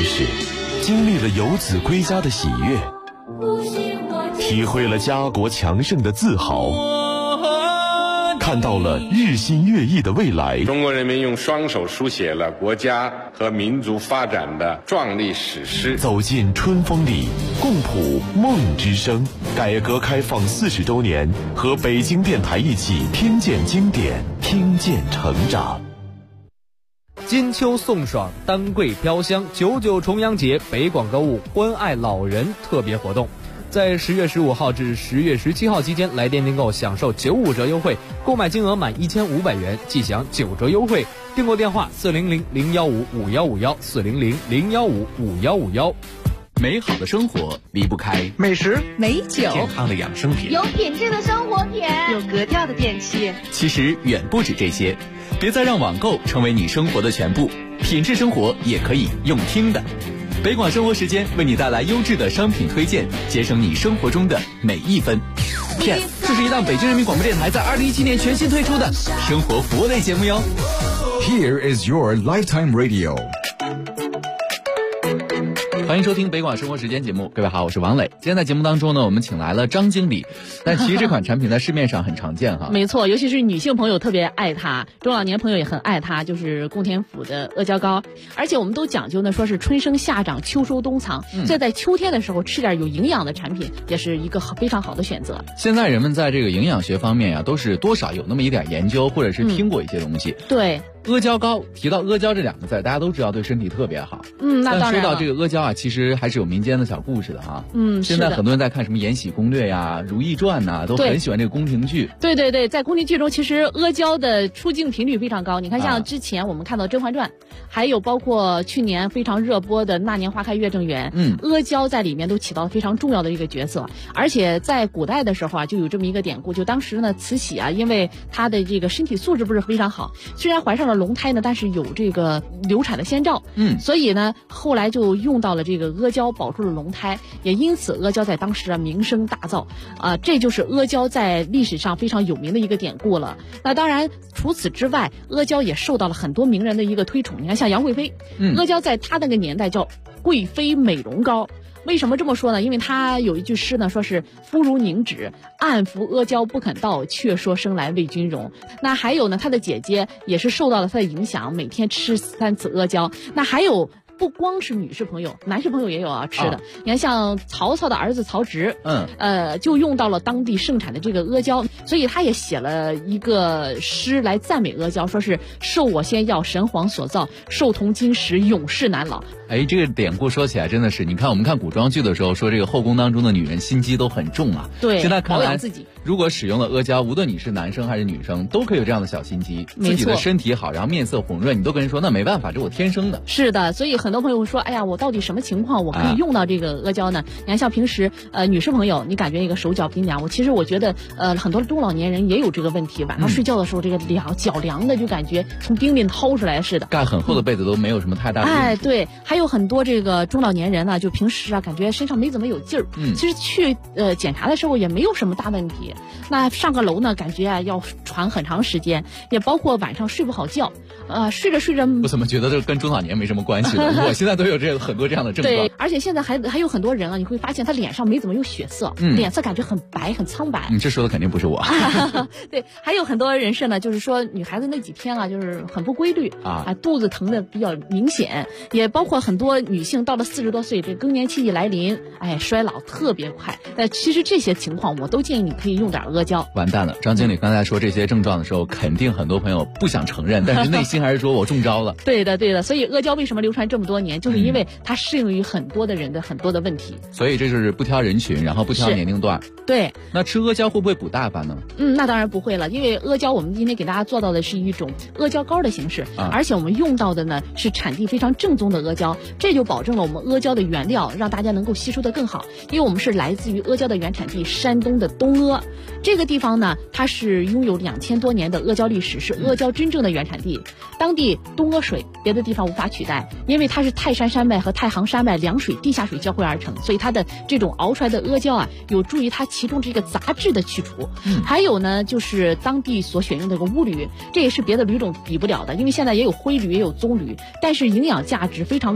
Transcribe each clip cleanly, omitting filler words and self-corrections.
识，经历了游子归家的喜悦，体会了家国强盛的自豪，看到了日新月异的未来。 中国人民用双手书写了国家和民族发展的壮丽史诗。 走进春风里，共谱梦之声。改革开放40周年，和北京电台一起听见经典，听见成长。 金秋送爽，丹桂飘香，99重阳节北广购物关爱老人特别活动，在10月15号至10月17号期间，来电订购享受95折优惠，购买金额满1500元即享9折优惠。订购电话400-015-5151，400-015-5151。 美好的生活离不开美食、 美酒、 健康的养生品， 有品质的生活品， 有格调的电器。 其实远不止这些，别再让网购成为你生活的全部，品质生活也可以用听的。北广生活时间为你带来优质的商品推荐，节省你生活中的每一分。这是一档北京人民广播电台在2017年全新推出的生活服务类节目哟。 Here is your lifetime radio。 欢迎收听北广生活时间节目，各位好，我是王磊。今天在节目当中呢，我们请来了张经理，但其实这款产品在市面上很常见哈。 没错，尤其是女性朋友特别爱它，中老年朋友也很爱它，就是供天府的阿胶糕。而且我们都讲究呢，说是春生夏长，秋收冬藏，所以在秋天的时候吃点有营养的产品，也是一个非常好的选择。 现在人们在这个营养学方面呀，都是多少有那么一点研究，或者是听过一些东西。 对。 阿胶糕，提到阿胶这2个字，大家都知道对身体特别好。 那当然了。 但说到这个阿胶啊，其实还是有民间的小故事的哈。现在很多人在看什么《延禧攻略》呀、《如懿传》呐，都很喜欢这个宫廷剧。 对对对，在宫廷剧中，其实阿胶的出镜频率非常高。你看，像之前我们看到《甄嬛传》，还有包括去年非常热播的《那年花开月正圆》，阿胶在里面都起到非常重要的一个角色。而且在古代的时候啊，就有这么一个典故，就当时呢，慈禧啊，因为她的这个身体素质不是非常好，虽然怀上了龙胎呢，但是有这个流产的先兆，所以呢，后来就用到了这个阿胶保住了龙胎，也因此阿胶在当时啊名声大噪啊，这就是阿胶在历史上非常有名的一个典故了。那当然，除此之外，阿胶也受到了很多名人的一个推崇。你看，像杨贵妃，阿胶在她那个年代叫贵妃美容膏。为什么这么说呢？因为他有一句诗呢，说是肤如凝脂，暗服阿胶不肯到，却说生来为君容。那还有呢，他的姐姐也是受到了他的影响，每天吃3次阿胶。那还有不光是女士朋友，男士朋友也有吃的。你看，像曹操的儿子曹植，就用到了当地盛产的这个阿胶，所以他也写了一个诗来赞美阿胶，说是受我仙药，神皇所造，寿同金石，永世难老。 这个典故说起来真的是，你看我们看古装剧的时候说这个后宫当中的女人心机都很重啊。 对， 现在看来自己如果使用了阿胶，无论你是男生还是女生，都可以有这样的小心机，自己的身体好，然后面色红润，你都跟人说那没办法，这我天生的。 是的，所以很多朋友说，哎呀，我到底什么情况我可以用到这个阿胶呢？你看，像平时女士朋友，你感觉一个手脚冰凉，我觉得很多中老年人也有这个问题，晚上睡觉的时候这个脚凉的，就感觉从冰里掏出来似的， 盖很厚的被子都没有什么太大的问题。 对，还有很多这个中老年人呢，就平时啊感觉身上没怎么有劲儿，其实去检查的时候也没有什么大问题。那上个楼呢，感觉啊要喘很长时间，也包括晚上睡不好觉，睡着睡着。 我怎么觉得这跟中老年没什么关系呢？我现在都有很多这样的症状。 对，而且现在还有很多人啊，你会发现他脸上没怎么有血色，脸色感觉很白很苍白。 你这说的肯定不是我。 对，还有很多人士呢，就是说女孩子那几天啊，就是很不规律肚子疼的比较明显，也包括很多女性到了40多岁，这更年期一来临，衰老特别快。其实这些情况我都建议你可以用点阿胶。 完蛋了，张经理刚才说这些症状的时候，肯定很多朋友不想承认，但是内心还是说我中招了。 对的，所以阿胶为什么流传这么多年，就是因为它适用于很多的人的很多的问题。 所以这就是不挑人群，然后不挑年龄段。 对。 那吃阿胶会不会补大发呢？ 那当然不会了，因为阿胶我们今天给大家做到的是一种阿胶膏的形式，而且我们用到的呢是产地非常正宗的阿胶，这就保证了我们阿胶的原料让大家能够吸收得更好。因为我们是来自于阿胶的原产地山东的东阿，这个地方呢，它是拥有2000多年的阿胶历史，是阿胶真正的原产地。当地东阿水别的地方无法取代，因为它是泰山山脉和太行山脉两水地下水交汇而成，所以它的这种熬出来的阿胶啊，有助于它其中这个杂质的去除。还有呢，就是当地所选用的这个乌驴，这也是别的驴种比不了的，因为现在也有灰驴也有棕驴，但是营养价值非常高。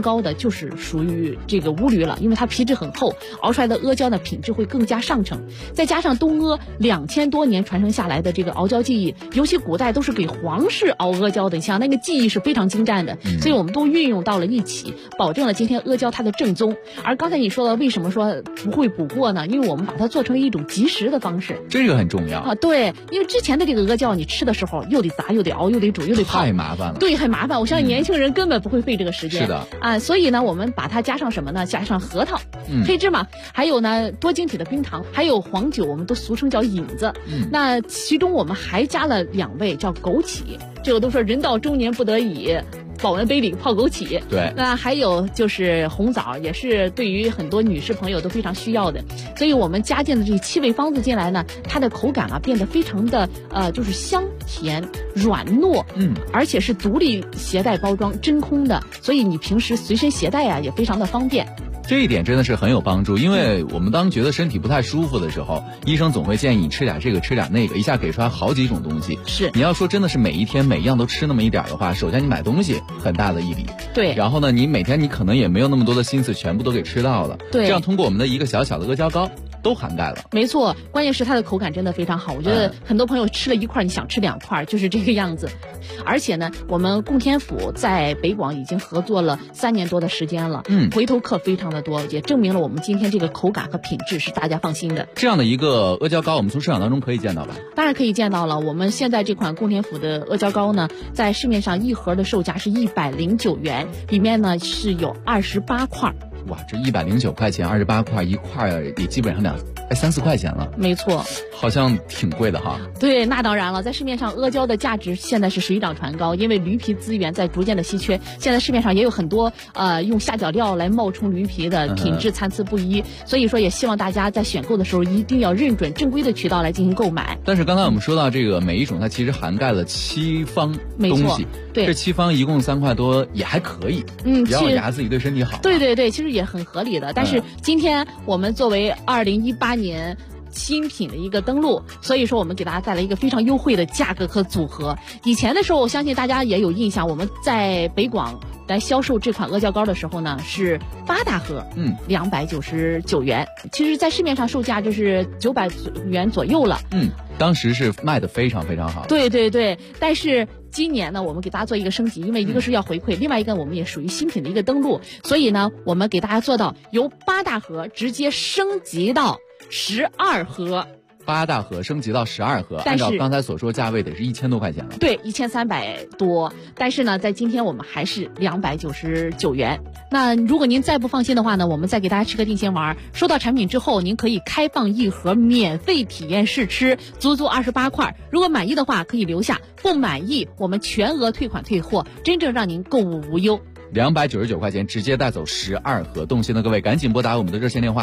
高的就是属于这个乌驴了，因为它皮质很厚，熬出来的阿胶呢品质会更加上乘。再加上东阿2000多年传承下来的这个熬胶技艺，尤其古代都是给皇室熬阿胶的，你想那个技艺是非常精湛的，所以我们都运用到了一起，保证了今天阿胶它的正宗。而刚才你说的为什么说不会补过呢？因为我们把它做成一种即食的方式， 这个很重要啊。对，因为之前的这个阿胶你吃的时候又得炸又得熬又得煮又得泡， 太麻烦了。 对，很麻烦。我相信年轻人根本不会费这个时间。 是的啊，所以呢，我们把它加上什么呢？加上核桃、黑芝麻，还有呢多晶体的冰糖，还有黄酒，我们都俗称叫引子。那其中我们还加了2味，叫枸杞。这个都说人到中年不得已，保温杯里泡枸杞。 对， 那还有就是红枣，也是对于很多女士朋友都非常需要的。所以我们加进的这7味方子进来呢，它的口感啊变得非常的就是香甜软糯，而且是独立携带包装真空的，所以你平时随身携带啊也非常的方便。 这一点真的是很有帮助，因为我们当觉得身体不太舒服的时候，医生总会建议你吃点这个吃点那个，一下给出来好几种东西。 是， 你要说真的是每一天每样都吃那么一点的话，首先你买东西很大的一笔， 对， 然后呢你每天你可能也没有那么多的心思全部都给吃到了， 对， 这样通过我们的一个小小的阿胶糕都涵盖了。 没错，关键是它的口感真的非常好，我觉得很多朋友吃了1块你想吃2块，就是这个样子。而且呢，我们供天府在北广已经合作了3年多的时间了，回头客非常的多，也证明了我们今天这个口感和品质是大家放心的。 这样的一个阿胶糕，我们从市场当中可以见到吧？ 当然可以见到了。我们现在这款供天府的阿胶糕呢，在市面上一盒的售价是109元，里面呢是有28块。 哇，这109块钱，28块一块，也基本上3-4块钱了。 没错， 好像挺贵的哈。 对，那当然了，在市面上阿胶的价值现在是水涨船高，因为驴皮资源在逐渐的稀缺，现在市面上也有很多用下脚料来冒充驴皮的，品质参差不一，所以说也希望大家在选购的时候一定要认准正规的渠道来进行购买。 但是刚才我们说到这个每一种它其实涵盖了7方东西， 对， 这7方一共3块多也还可以，只要牙自己对身体好。 对对对，其实也很合理的。但是今天我们作为2018年新品的一个登陆，所以说我们给大家带来一个非常优惠的价格和组合。以前的时候我相信大家也有印象，我们在北广来销售这款阿胶糕的时候呢是8大盒，299元，其实在市面上售价就是900元左右了。 当时是卖的非常非常好。 对对对，但是今年呢我们给大家做一个升级，因为一个是要回馈，另外一个我们也属于新品的一个登陆，所以呢我们给大家做到由8大盒直接升级到12盒。 8大盒升级到12盒，按照刚才所说价位得是1000多块钱了。 对，1300多。但是呢，在今天我们还是299元。那如果您再不放心的话呢，我们再给大家吃个定心丸。收到产品之后，您可以开放1盒免费体验试吃，足足28块。如果满意的话可以留下，不满意我们全额退款退货，真正让您购物无忧。 299块钱直接带走12盒，动心的各位赶紧拨打我们的热线电话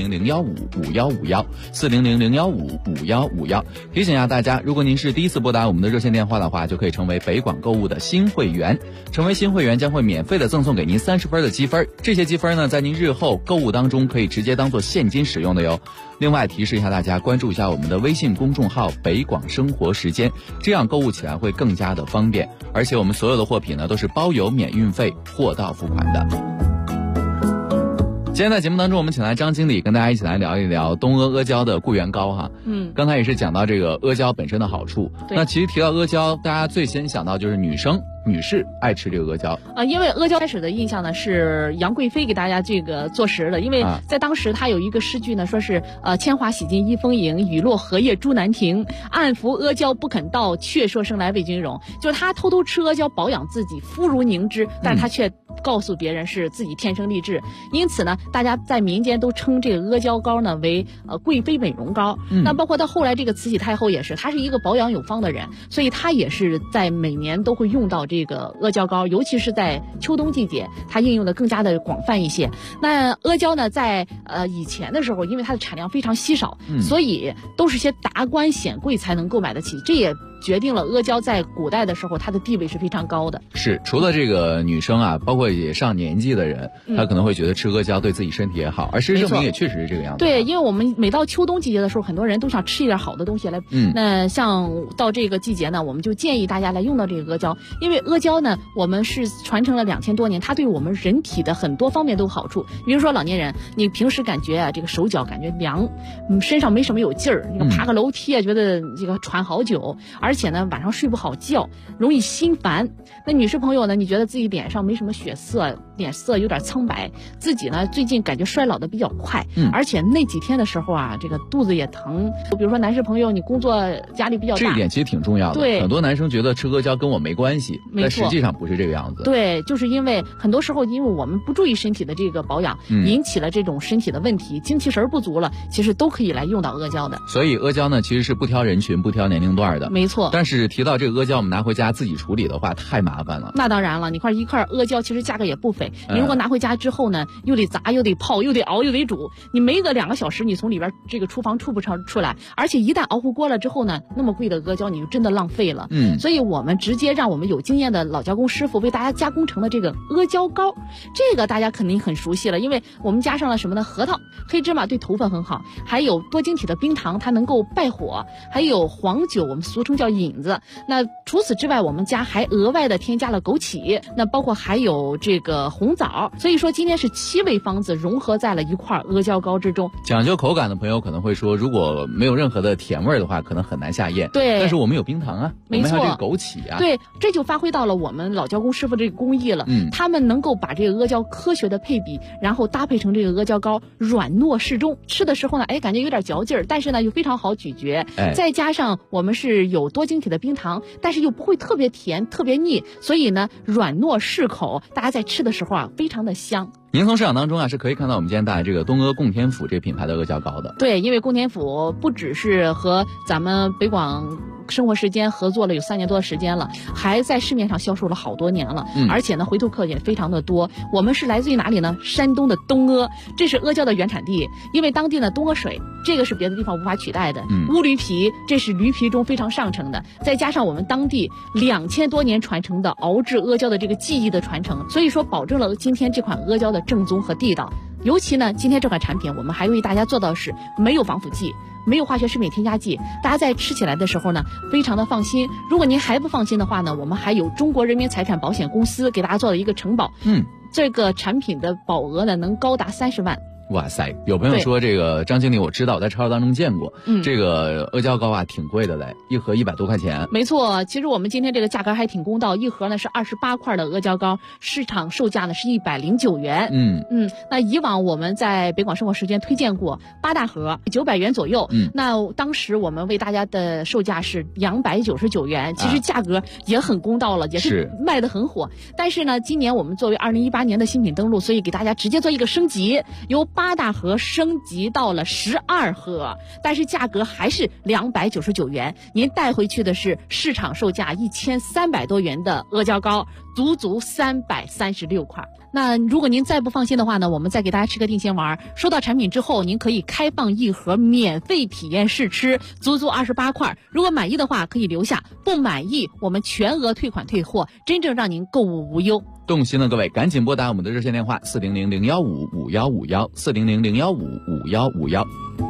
400-015-5151，400-015-5151。提醒一下大家，如果您是第一次拨打我们的热线电话的话，就可以成为北广购物的新会员。成为新会员将会免费的赠送给您30分的积分，这些积分呢，在您日后购物当中可以直接当做现金使用的哟。另外提示一下大家，关注一下我们的微信公众号北广生活时间，这样购物起来会更加的方便。而且我们所有的货品呢都是包邮免运费，货到付款的。今天在节目当中，我们请来张经理跟大家一起来聊一聊东阿阿胶的固元糕哈。刚才也是讲到这个阿胶本身的好处。那其实提到阿胶，大家最先想到就是女士爱吃这个阿胶因为阿胶开始的印象呢是杨贵妃给大家这个做食的，因为在当时她有一个诗句呢，说是铅华洗尽一风影，雨落荷叶朱难停，暗服阿胶不肯到，却说生来为君荣。就是她偷偷吃阿胶保养自己，肤如凝脂，但是她却告诉别人是自己天生丽质，因此呢大家在民间都称这个阿胶糕呢为贵妃美容糕。那包括到后来这个慈禧太后也是，她是一个保养有方的人，所以她也是在每年都会用到这个阿胶糕，尤其是在秋冬季节它应用的更加的广泛一些。那阿胶呢在以前的时候因为它的产量非常稀少，所以都是些达官显贵才能购买得起，这也决定了阿胶在古代的时候它的地位是非常高的。 是，除了这个女生啊，包括也上年纪的人，她可能会觉得吃阿胶对自己身体也好，而事实证明也确实是这个样子。 对，因为我们每到秋冬季节的时候，很多人都想吃一点好的东西来。那像到这个季节呢，我们就建议大家来用到这个阿胶，因为阿胶呢，我们是传承了2000多年，它对我们人体的很多方面都有好处。比如说老年人，你平时感觉啊，这个手脚感觉凉，身上没什么有劲儿，那个爬个楼梯啊，觉得这个喘好久，而且呢晚上睡不好觉，容易心烦。那女士朋友呢，你觉得自己脸上没什么血色，脸色有点苍白，自己呢最近感觉衰老的比较快，而且那几天的时候啊，这个肚子也疼。比如说男士朋友，你工作压力比较大， 这一点其实挺重要的。 对， 很多男生觉得吃阿胶跟我没关系，但实际上不是这个样子。 对，就是因为很多时候，因为我们不注意身体的这个保养，引起了这种身体的问题，精气神不足了，其实都可以来用到阿胶的。 所以阿胶呢，其实是不挑人群、不挑年龄段的。 没错。 但是提到这个阿胶，我们拿回家自己处理的话，太麻烦了。 那当然了，你看一块阿胶其实价格也不菲，你如果拿回家之后呢，又得砸，又得泡，又得熬，又得煮，你没个2个小时，你从里边这个厨房出不出来，而且一旦熬糊锅了之后呢，那么贵的阿胶你就真的浪费了。所以我们直接让我们有经验的老加工师傅为大家加工成了这个阿胶膏，这个大家肯定很熟悉了，因为我们加上了什么呢？核桃、黑芝麻对头发很好，还有多晶体的冰糖，它能够败火，还有黄酒，我们俗称叫引子。那除此之外，我们家还额外的添加了枸杞，那包括还有这个红枣。所以说今天是7味方子融合在了一块阿胶膏之中。 讲究口感的朋友可能会说，如果没有任何的甜味的话，可能很难下咽。 对， 但是我们有冰糖啊， 没错， 我们还有这个枸杞啊。 对，这就发挥到了我们老加工师傅这个工艺了。他们能够把这个阿胶科学的配比，然后搭配成这个阿胶膏，软糯适中，吃的时候呢，感觉有点嚼劲儿，但是呢又非常好咀嚼。再加上我们是有多晶体的冰糖，但是又不会特别甜、特别腻，所以呢软糯适口，大家在吃的时候啊非常的香。 您从市场当中啊是可以看到我们今天带来这个东阿供天府这个品牌的阿胶膏的。 对，因为供天府不只是和咱们北广生活时间合作了有3年多的时间了，还在市面上销售了好多年了，而且呢回头客也非常的多。我们是来自于哪里呢？山东的东阿，这是阿胶的原产地。因为当地呢东阿水，这个是别的地方无法取代的。乌驴皮，这是驴皮中非常上乘的，再加上我们当地2000多年传承的熬制阿胶的这个技艺的传承，所以说保证了今天这款阿胶的正宗和地道。尤其呢，今天这款产品我们还为大家做到是没有防腐剂，没有化学食品添加剂，大家在吃起来的时候呢非常的放心。如果您还不放心的话呢，我们还有中国人民财产保险公司给大家做了一个承保，这个产品的保额呢能高达30万。 哇塞，有朋友说这个张经理我知道，在超市当中见过，这个阿胶膏啊挺贵的嘞，一盒100多块钱。 没错，其实我们今天这个价格还挺公道，一盒呢是28块的阿胶膏，市场售价呢是109元。那以往我们在北广生活时间推荐过8大盒900元左右，那当时我们为大家的售价是299元，其实价格也很公道了，也是卖得很火。但是呢，今年我们作为2018年的新品登陆，所以给大家直接做一个升级，由8大盒升级到了12盒，但是价格还是299元。您带回去的是市场售价1300多元的阿胶膏，足足336块。那如果您再不放心的话呢，我们再给大家吃个定心丸。收到产品之后，您可以开放1盒免费体验试吃，足足28块。如果满意的话可以留下，不满意我们全额退款退货，真正让您购物无忧。 动心的各位赶紧拨打我们的热线电话400-015-5151，400-015-5151。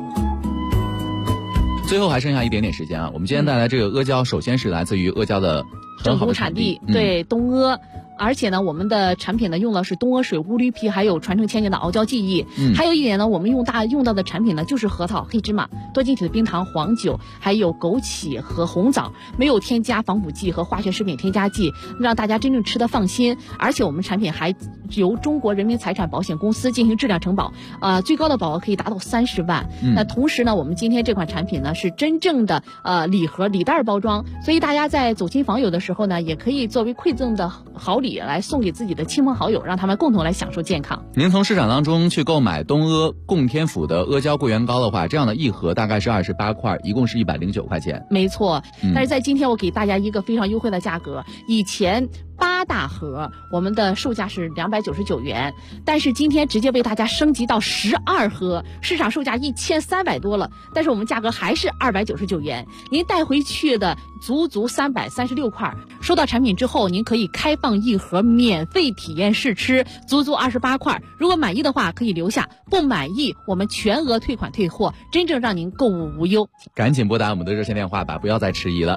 最后还剩下一点点时间啊，我们今天带来这个阿胶，首先是来自于阿胶的很好的产地， 对，东阿。而且呢，我们的产品呢用的是东阿水、乌驴皮，还有传承千年的熬胶技艺。还有一点呢，我们用到的产品呢就是核桃、黑芝麻、多晶体的冰糖、黄酒，还有枸杞和红枣，没有添加防腐剂和化学食品添加剂，让大家真正吃得放心。而且我们产品还由中国人民财产保险公司进行质量承保，最高的保额可以达到30万。那同时呢，我们今天这款产品呢是真正的礼盒礼袋包装，所以大家在走亲访友的时候呢，也可以作为馈赠的好礼来送给自己的亲朋好友，让他们共同来享受健康。 您从市场当中去购买东阿供天府的阿胶桂圆膏的话，这样的一盒大概是28块，一共是109块钱。 没错，但是在今天我给大家一个非常优惠的价格，以前 8大盒，我们的售价是299元，但是今天直接为大家升级到12盒，市场售价1300多了，但是我们价格还是299元。您带回去的足336块，收到产品之后，您可以开放一盒免费体验试吃，足28块。如果满意的话可以留下，不满意我们全额退款退货，真正让您购物无忧。 赶紧拨打我们的热线电话吧，不要再迟疑了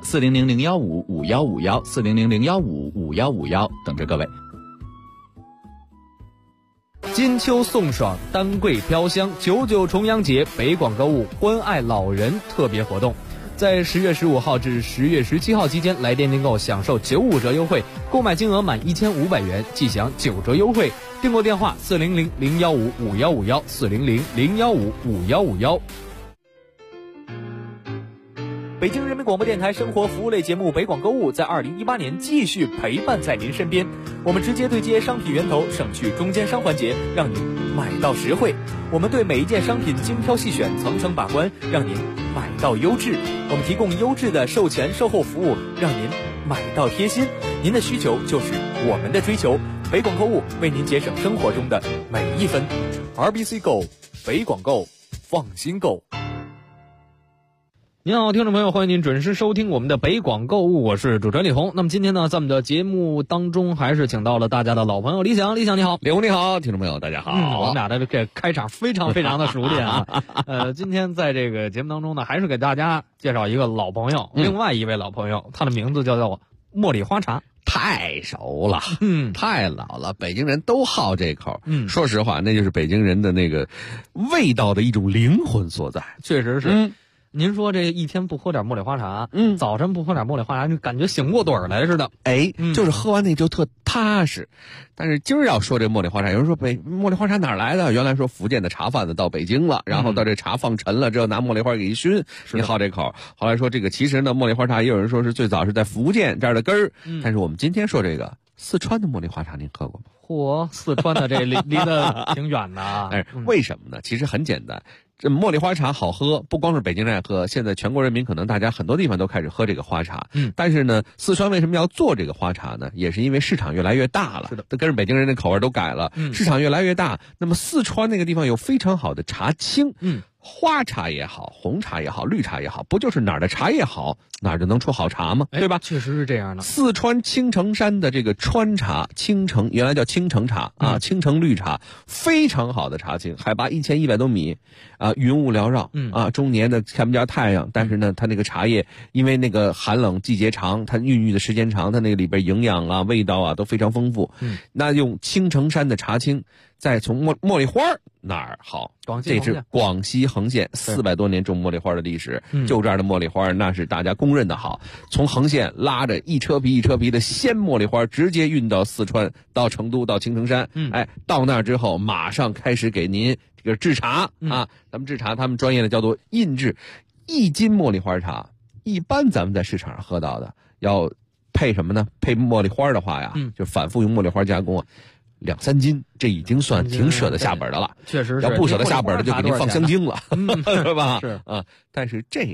，400-015-5151，400-015-5151，等着各位。 金秋送爽，丹桂飘香，99重阳节北广购物关爱老人特别活动，在10月15号至10月17号期间，来电订购享受95折优惠，购买金额满1500元即享9折优惠。订购电话400-015-5151，400-015-5151。北京人民广播电台生活服务类节目北广购物在2018年继续陪伴在您身边，我们直接对接商品源头，省去中间商环节，让您买到实惠。我们对每一件商品精挑细选，层层把关，让您买到优质。我们提供优质的售前售后服务，让您买到贴心。您的需求就是我们的追求，北广购物为您节省生活中的每一分。RBC Go， 北广购，放心购。您好，听众朋友，欢迎您准时收听我们的北广购物，我是主持人李红。那么今天呢，在我们的节目当中，还是请到了大家的老朋友李想。李想你好。 李红你好，听众朋友大家好。 我们俩的这个开场非常非常的熟练啊。今天在这个节目当中呢，还是给大家介绍一个老朋友，另外一位老朋友，他的名字叫做茉莉花茶。 太熟了，太老了，北京人都好这口。说实话，那就是北京人的那个味道的一种灵魂所在。 确实是。您说这一天不喝点茉莉花茶，早晨不喝点茉莉花茶，就感觉醒过盹儿来似的。 就是喝完那就特踏实。但是今儿要说这茉莉花茶，有人说茉莉花茶哪儿来的？原来说福建的茶贩子到北京了，然后到这茶放陈了之后，拿茉莉花给一熏，你好这口。后来说这个其实呢，茉莉花茶也有人说是最早是在福建这儿的根儿。但是我们今天说这个四川的茉莉花茶，您喝过吗？ 四川的这离得挺远的啊。 为什么呢？其实很简单。这茉莉花茶好喝，不光是北京人爱喝，现在全国人民可能大家很多地方都开始喝这个花茶。但是呢，四川为什么要做这个花茶呢？也是因为市场越来越大了，跟着北京人的口味都改了，市场越来越大。那么四川那个地方有非常好的茶青，花茶也好，红茶也好，绿茶也好，不就是哪儿的茶叶好，哪儿就能出好茶吗？对吧？ 确实是这样的。 四川青城山的这个川茶，青城原来叫青城茶啊，青城绿茶，非常好的茶青，海拔1100多米啊，云雾缭绕啊，终年的看不见太阳，但是呢，它那个茶叶因为那个寒冷季节长，它孕育的时间长，它那个里边营养啊、味道啊都非常丰富。那用青城山的茶青，再从茉莉花哪儿好？这是广西横县400多年种茉莉花的历史，就这儿的茉莉花那是大家公认的好。从横县拉着一车皮一车皮的鲜茉莉花，直接运到四川，到成都，到青城山。到那儿之后，马上开始给您这个制茶啊。咱们制茶，他们专业的叫做印制。1斤茉莉花茶，一般咱们在市场上喝到的要配什么呢？配茉莉花的话呀，就反复用茉莉花加工啊。2、3斤，这已经算挺舍得下本的了。 确实是， 要不舍得下本的就给您放香精了，是吧？ 是啊，但是这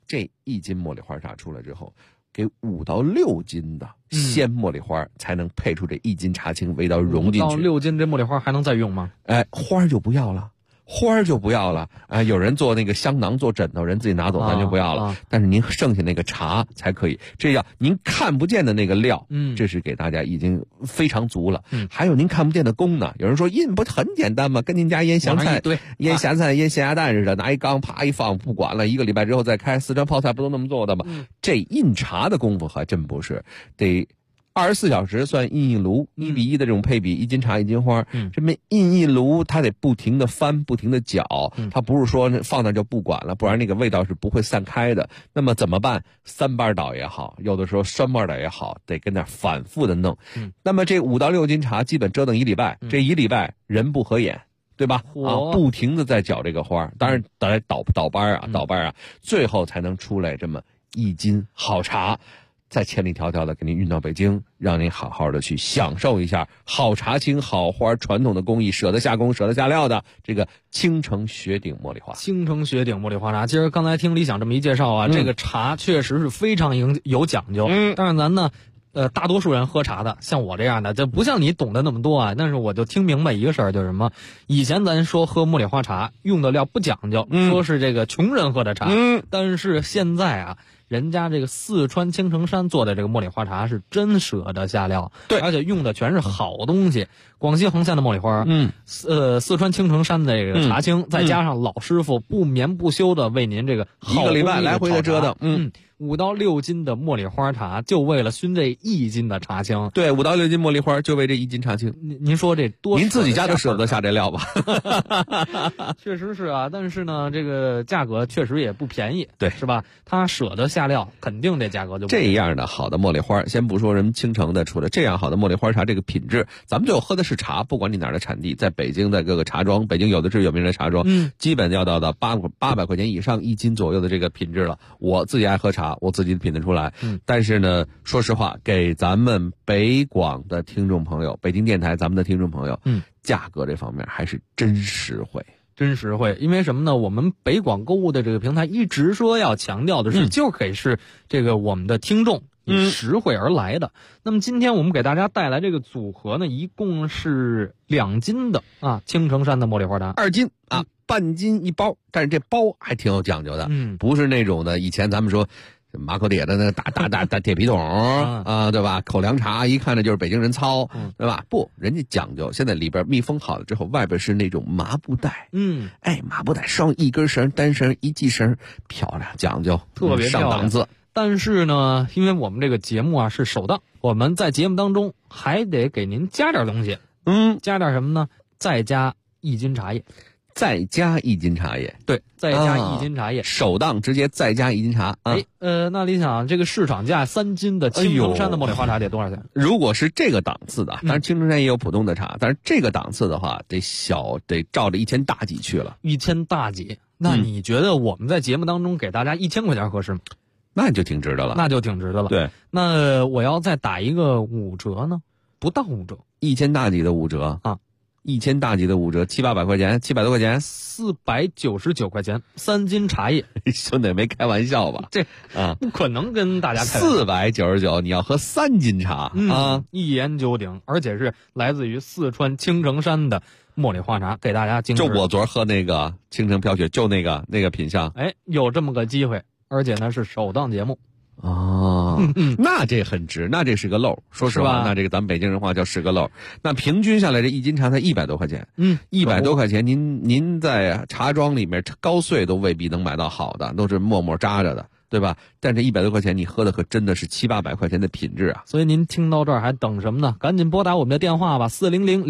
1斤茉莉花茶出来之后，给5到6斤的鲜茉莉花才能配出这1斤茶青，味道融进去。 5到6斤这茉莉花还能再用吗？ 花就不要了。花就不要了啊！有人做那个香囊做枕头，人自己拿走，咱就不要了。但是您剩下那个茶才可以，这样您看不见的那个料，这是给大家已经非常足了。还有您看不见的功呢。有人说印不很简单吗？跟您家腌香菜、腌咸菜、腌咸鸭蛋似的，拿一缸啪一放，不管了，1个礼拜之后再开。四川泡菜不都那么做的吗？这印茶的功夫还真不是，得24小时算印炉，1比1的这种配比，1斤茶1斤花。这么印炉它得不停的翻，不停的搅，它不是说放那就不管了，不然那个味道是不会散开的。那么怎么办？3瓣倒也好，有的时候双瓣倒也好，得跟那反复的弄。那么这5到6斤茶基本折腾1礼拜，这1礼拜人不合眼，对吧？不停的在搅这个花，当然得倒瓣啊，最后才能出来这么1斤好茶。再千里迢迢的给您运到北京，让您好好的去享受一下好茶青、好花传统的工艺，舍得下工、舍得下料的这个青城雪顶茉莉花。 青城雪顶茉莉花茶，其实刚才听李想这么一介绍啊，这个茶确实是非常有讲究。但是咱呢， 大多数人喝茶的，像我这样的，这不像你懂得那么多啊。但是我就听明白一个事儿，就是什么？以前咱说喝茉莉花茶用的料不讲究，说是这个穷人喝的茶。但是现在啊，人家这个四川青城山做的这个茉莉花茶是真舍得下料，对，而且用的全是好东西。广西横县的茉莉花，四川青城山的这个茶青，再加上老师傅不眠不休的为您这个 1个礼拜来回的折腾 ，5到6斤的茉莉花茶，就为了熏这1斤的茶青。 对，5到6斤茉莉花就为这1斤茶青。 您说这多？ 您自己家都舍不得下这料吧？ 确实是啊，但是呢，这个价格确实也不便宜， 对， 是吧？他舍得下料，肯定这价格就不这样的好的茉莉花，先不说什么青城的，出来这样好的茉莉花茶，这个品质，咱们最后喝的是茶，不管你哪儿的产地，在北京的各个茶庄，北京有的是有名的茶庄，基本要到800块钱以上1斤左右的这个品质了。我自己爱喝茶，我自己品得出来。但是呢，说实话，给咱们北广的听众朋友，北京电台咱们的听众朋友，价格这方面还是真实惠。 真实惠，因为什么呢？我们北广购物的这个平台一直说要强调的是，就给是这个我们的听众以实惠而来的。那么今天我们给大家带来这个组合呢，一共是2斤的青城山的茉莉花茶 ，2斤啊，半斤一包，但是这包还挺有讲究的，不是那种的以前咱们说马口铁的那大铁皮桶啊，对吧？口粮茶一看着就是北京人糙，对吧？不，人家讲究，现在里边密封好了之后，外边是那种麻布袋，麻布袋双1根绳、单绳、1系绳，漂亮，讲究， 特别上档次。 但是呢，因为我们这个节目啊是首档，我们在节目当中还得给您加点东西，加点什么呢？再加1斤茶叶。 再加1斤茶叶， 对，再加1斤茶叶， 首档直接再加1斤茶啊！ 那你想，这个市场价3斤的青城山的茉莉花茶得多少钱？ 如果是这个档次的，当然青城山也有普通的茶，但是这个档次的话，得照着1000大几去了。 1000大几，那你觉得我们在节目当中给大家1000块钱合适吗？ 那就挺值的了， 那就挺值的了。 对， 那我要再打一个5折呢？不到5折 ，1000大几的5折啊！1000大几的5折，700-800块钱，700多块钱 ，499块钱，3斤茶叶， 兄弟没开玩笑吧？ 这不可能跟大家开玩笑。499，你要喝3斤茶一言九鼎，而且是来自于四川青城山的茉莉花茶，给大家精致。 就我昨儿喝那个青城飘雪，就那个品相， 有这么个机会，而且呢是首档节目。 那这很值，那这是个漏。说实话，那这个咱们北京人话叫是个漏。那平均下来这1斤茶才100多块钱，100多块钱，您在茶庄里面高碎都未必能买到好的，都是沫沫扎着的，对吧？但这100多块钱你喝的可真的是700-800块钱的品质啊！ 所以您听到这儿还等什么呢？赶紧拨打我们的电话吧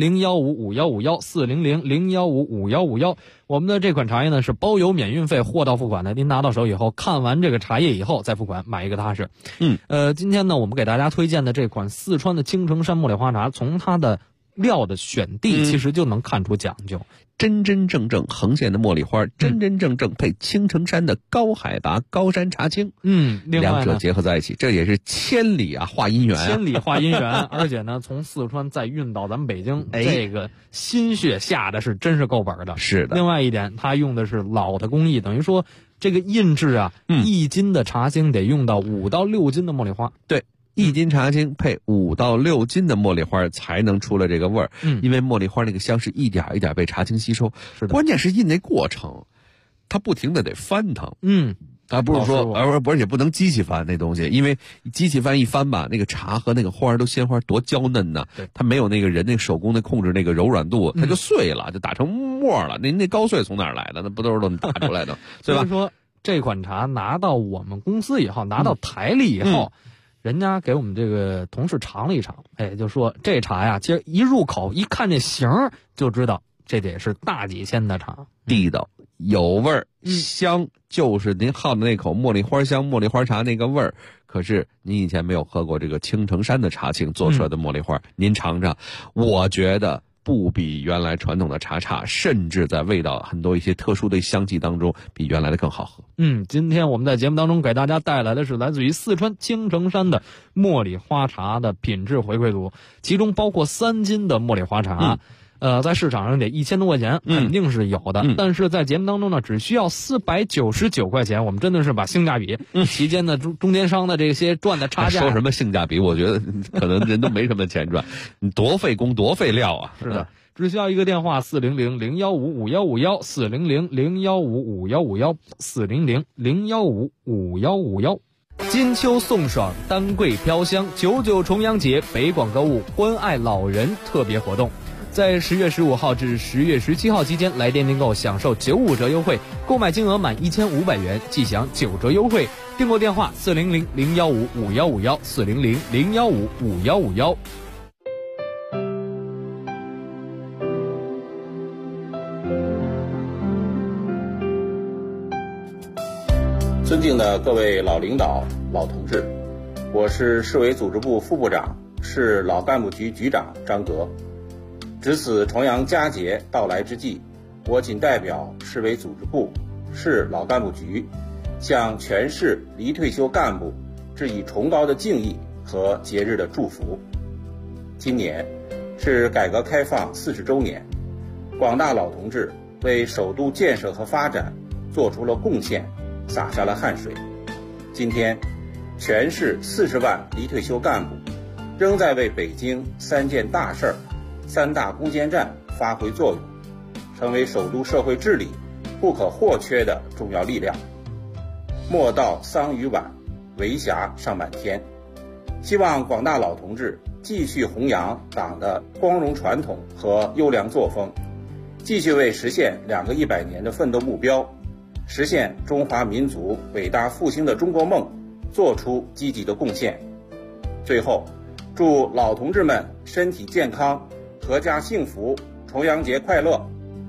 ，400-015-5151，400-015-5151。我们的这款茶叶呢是包邮免运费，货到付款的。您拿到手以后，看完这个茶叶以后再付款，买一个踏实。今天呢我们给大家推荐的这款四川的青城山茉莉花茶，从它的料的选地其实就能看出讲究。 真真正正横线的茉莉花，真真正正配青城山的高海拔高山茶青，两者结合在一起，这也是千里化姻缘， 千里化姻缘。而且呢，从四川再运到咱们北京，这个心血下的是真是够本的。 是的。 另外一点，它用的是老的工艺，等于说这个印制啊，1斤的茶青得用到5到6斤的茉莉花。 对。1斤茶青配5到6斤的茉莉花才能出了这个味儿，因为茉莉花那个香是一点一点被茶青吸收，关键是印那过程，它不停的得翻腾，它不是说，而且不能机器翻那东西，因为机器翻一翻吧，那个茶和那个花都鲜花多娇嫩呢，它没有那个人那手工的控制那个柔软度，它就碎了，就打成沫了。那高碎从哪儿来的？那不都是打出来的，对吧？ 所以说这款茶拿到我们公司以后，拿到台里以后。人家给我们这个同事尝了一尝，就说这茶呀，其实一入口一看这形儿就知道这得是大几千的茶， 地道有味儿，香，就是您好的那口茉莉花香、茉莉花茶那个味儿。可是您以前没有喝过这个青城山的茶青做出来的茉莉花，您尝尝，我觉得不比原来传统的茶差，甚至在味道很多一些特殊的香气当中，比原来的更好喝。 今天我们在节目当中给大家带来的是来自于四川青城山的茉莉花茶的品质回馈组，其中包括3斤的茉莉花茶。 在市场上得1000多块钱，肯定是有的。但是在节目当中呢，只需要499块钱，我们真的是把性价比期间的中间商的这些赚的差价。 说什么性价比？我觉得可能人都没什么钱赚，你多费工多费料啊！ 是的，只需要一个电话400-015-5151，400-015-5151，400-015-5151。金秋送爽，丹桂飘香，99重阳节北广购物关爱老人特别活动，在10月15号至10月17号期间，来电订购享受95折优惠，购买金额满1500元即享9折优惠。订购电话400-015-5151，400-015-5151。 尊敬的各位老领导、老同志，我是市委组织部副部长、市老干部局局长张格。值此重阳佳节到来之际，我谨代表市委组织部、市老干部局，向全市离退休干部致以崇高的敬意和节日的祝福。今年是改革开放40周年，广大老同志为首都建设和发展做出了贡献，洒下了汗水。今天，全市40万离退休干部仍在为北京3件大事儿、3大攻坚战发挥作用，成为首都社会治理不可或缺的重要力量。莫道桑榆晚，为霞尚满天。希望广大老同志继续弘扬党的光荣传统和优良作风，继续为实现2个100年的奋斗目标，实现中华民族伟大复兴的中国梦做出积极的贡献。最后，祝老同志们身体健康，阖家幸福，重阳节快乐！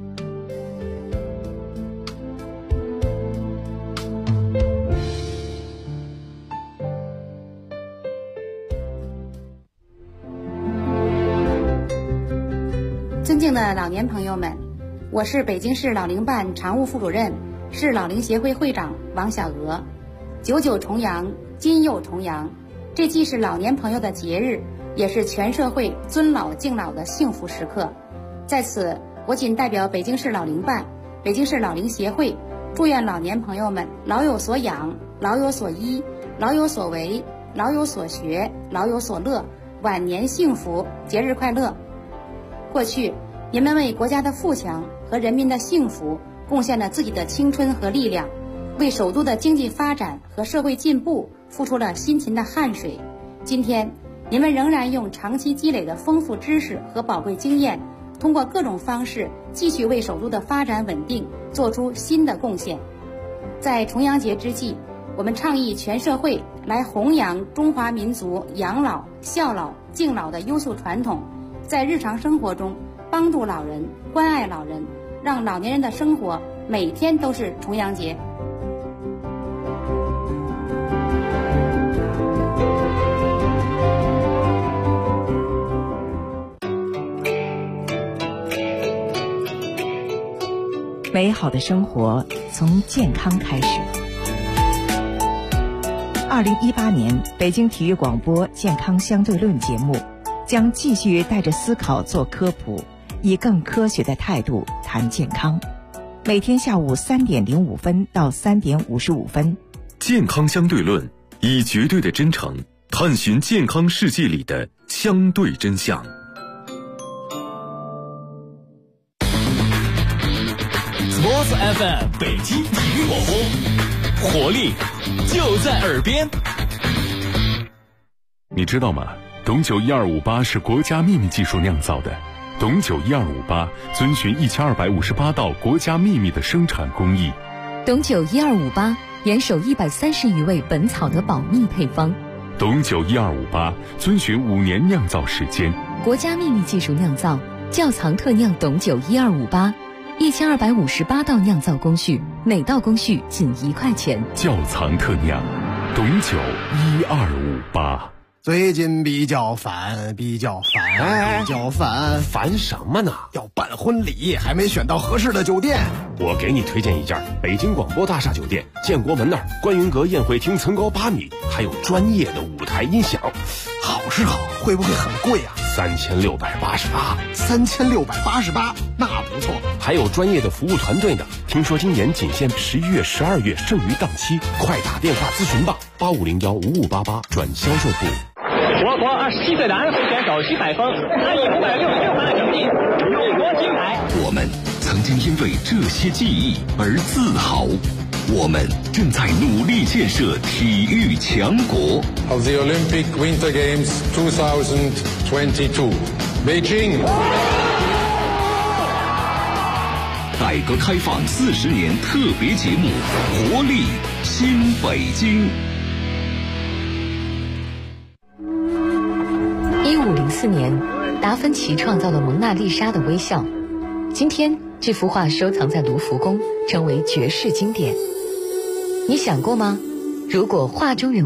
尊敬的老年朋友们，我是北京市老龄办常务副主任、市老龄协会会长王小娥。99重阳，今又重阳，这既是老年朋友的节日，也是全社会尊老敬老的幸福时刻。在此，我谨代表北京市老龄办、北京市老龄协会，祝愿老年朋友们老有所养、老有所依、老有所为、老有所学、老有所乐，晚年幸福，节日快乐。过去，你们为国家的富强和人民的幸福贡献了自己的青春和力量，为首都的经济发展和社会进步付出了辛勤的汗水。今天，你们仍然用长期积累的丰富知识和宝贵经验，通过各种方式继续为首都的发展稳定做出新的贡献。在重阳节之际，我们倡议全社会来弘扬中华民族养老、孝老、敬老的优秀传统，在日常生活中帮助老人、关爱老人，让老年人的生活每天都是重阳节。 美好的生活从健康开始。2018年北京体育广播健康相对论节目将继续带着思考做科普，以更科学的态度谈健康。每天下午3点05分到3点55分， 健康相对论以绝对的真诚探寻健康世界里的相对真相。 Sports FM 北京体育广播，活力就在耳边。 你知道吗？董酒1258是国家秘密技术酿造的。董酒1258遵循1258道国家秘密的生产工艺。 董酒1258严守130余味本草的保密配方。 董酒1258遵循5年酿造时间。 国家秘密技术酿造，窖藏特酿董酒1258，1258道酿造工序，每道工序仅1块钱。 窖藏特酿，董酒1258。 最近比较烦， 烦什么呢？ 要办婚礼，还没选到合适的酒店。 我给你推荐一家北京广播大厦酒店，建国门那儿观云阁宴会厅层高8米，还有专业的舞台音响。 好是好，会不会很贵啊？ 3688，那不错。 还有专业的服务团队呢。听说今年仅限11月、12月，剩余档期，快打电话咨询吧，85015588转销售部。 我国27岁的安徽选手徐海峰，他以566分的成绩入国金牌。 我们曾经因为这些记忆而自豪。我们正在努力建设体育强国。 Of the Olympic Winter Games 2022, Beijing. 改革开放40年特别节目，活力新北京。 1504年，达芬奇创造了蒙娜丽莎的微笑。今天，这幅画收藏在卢浮宫，成为绝世经典。你想过吗？如果画中人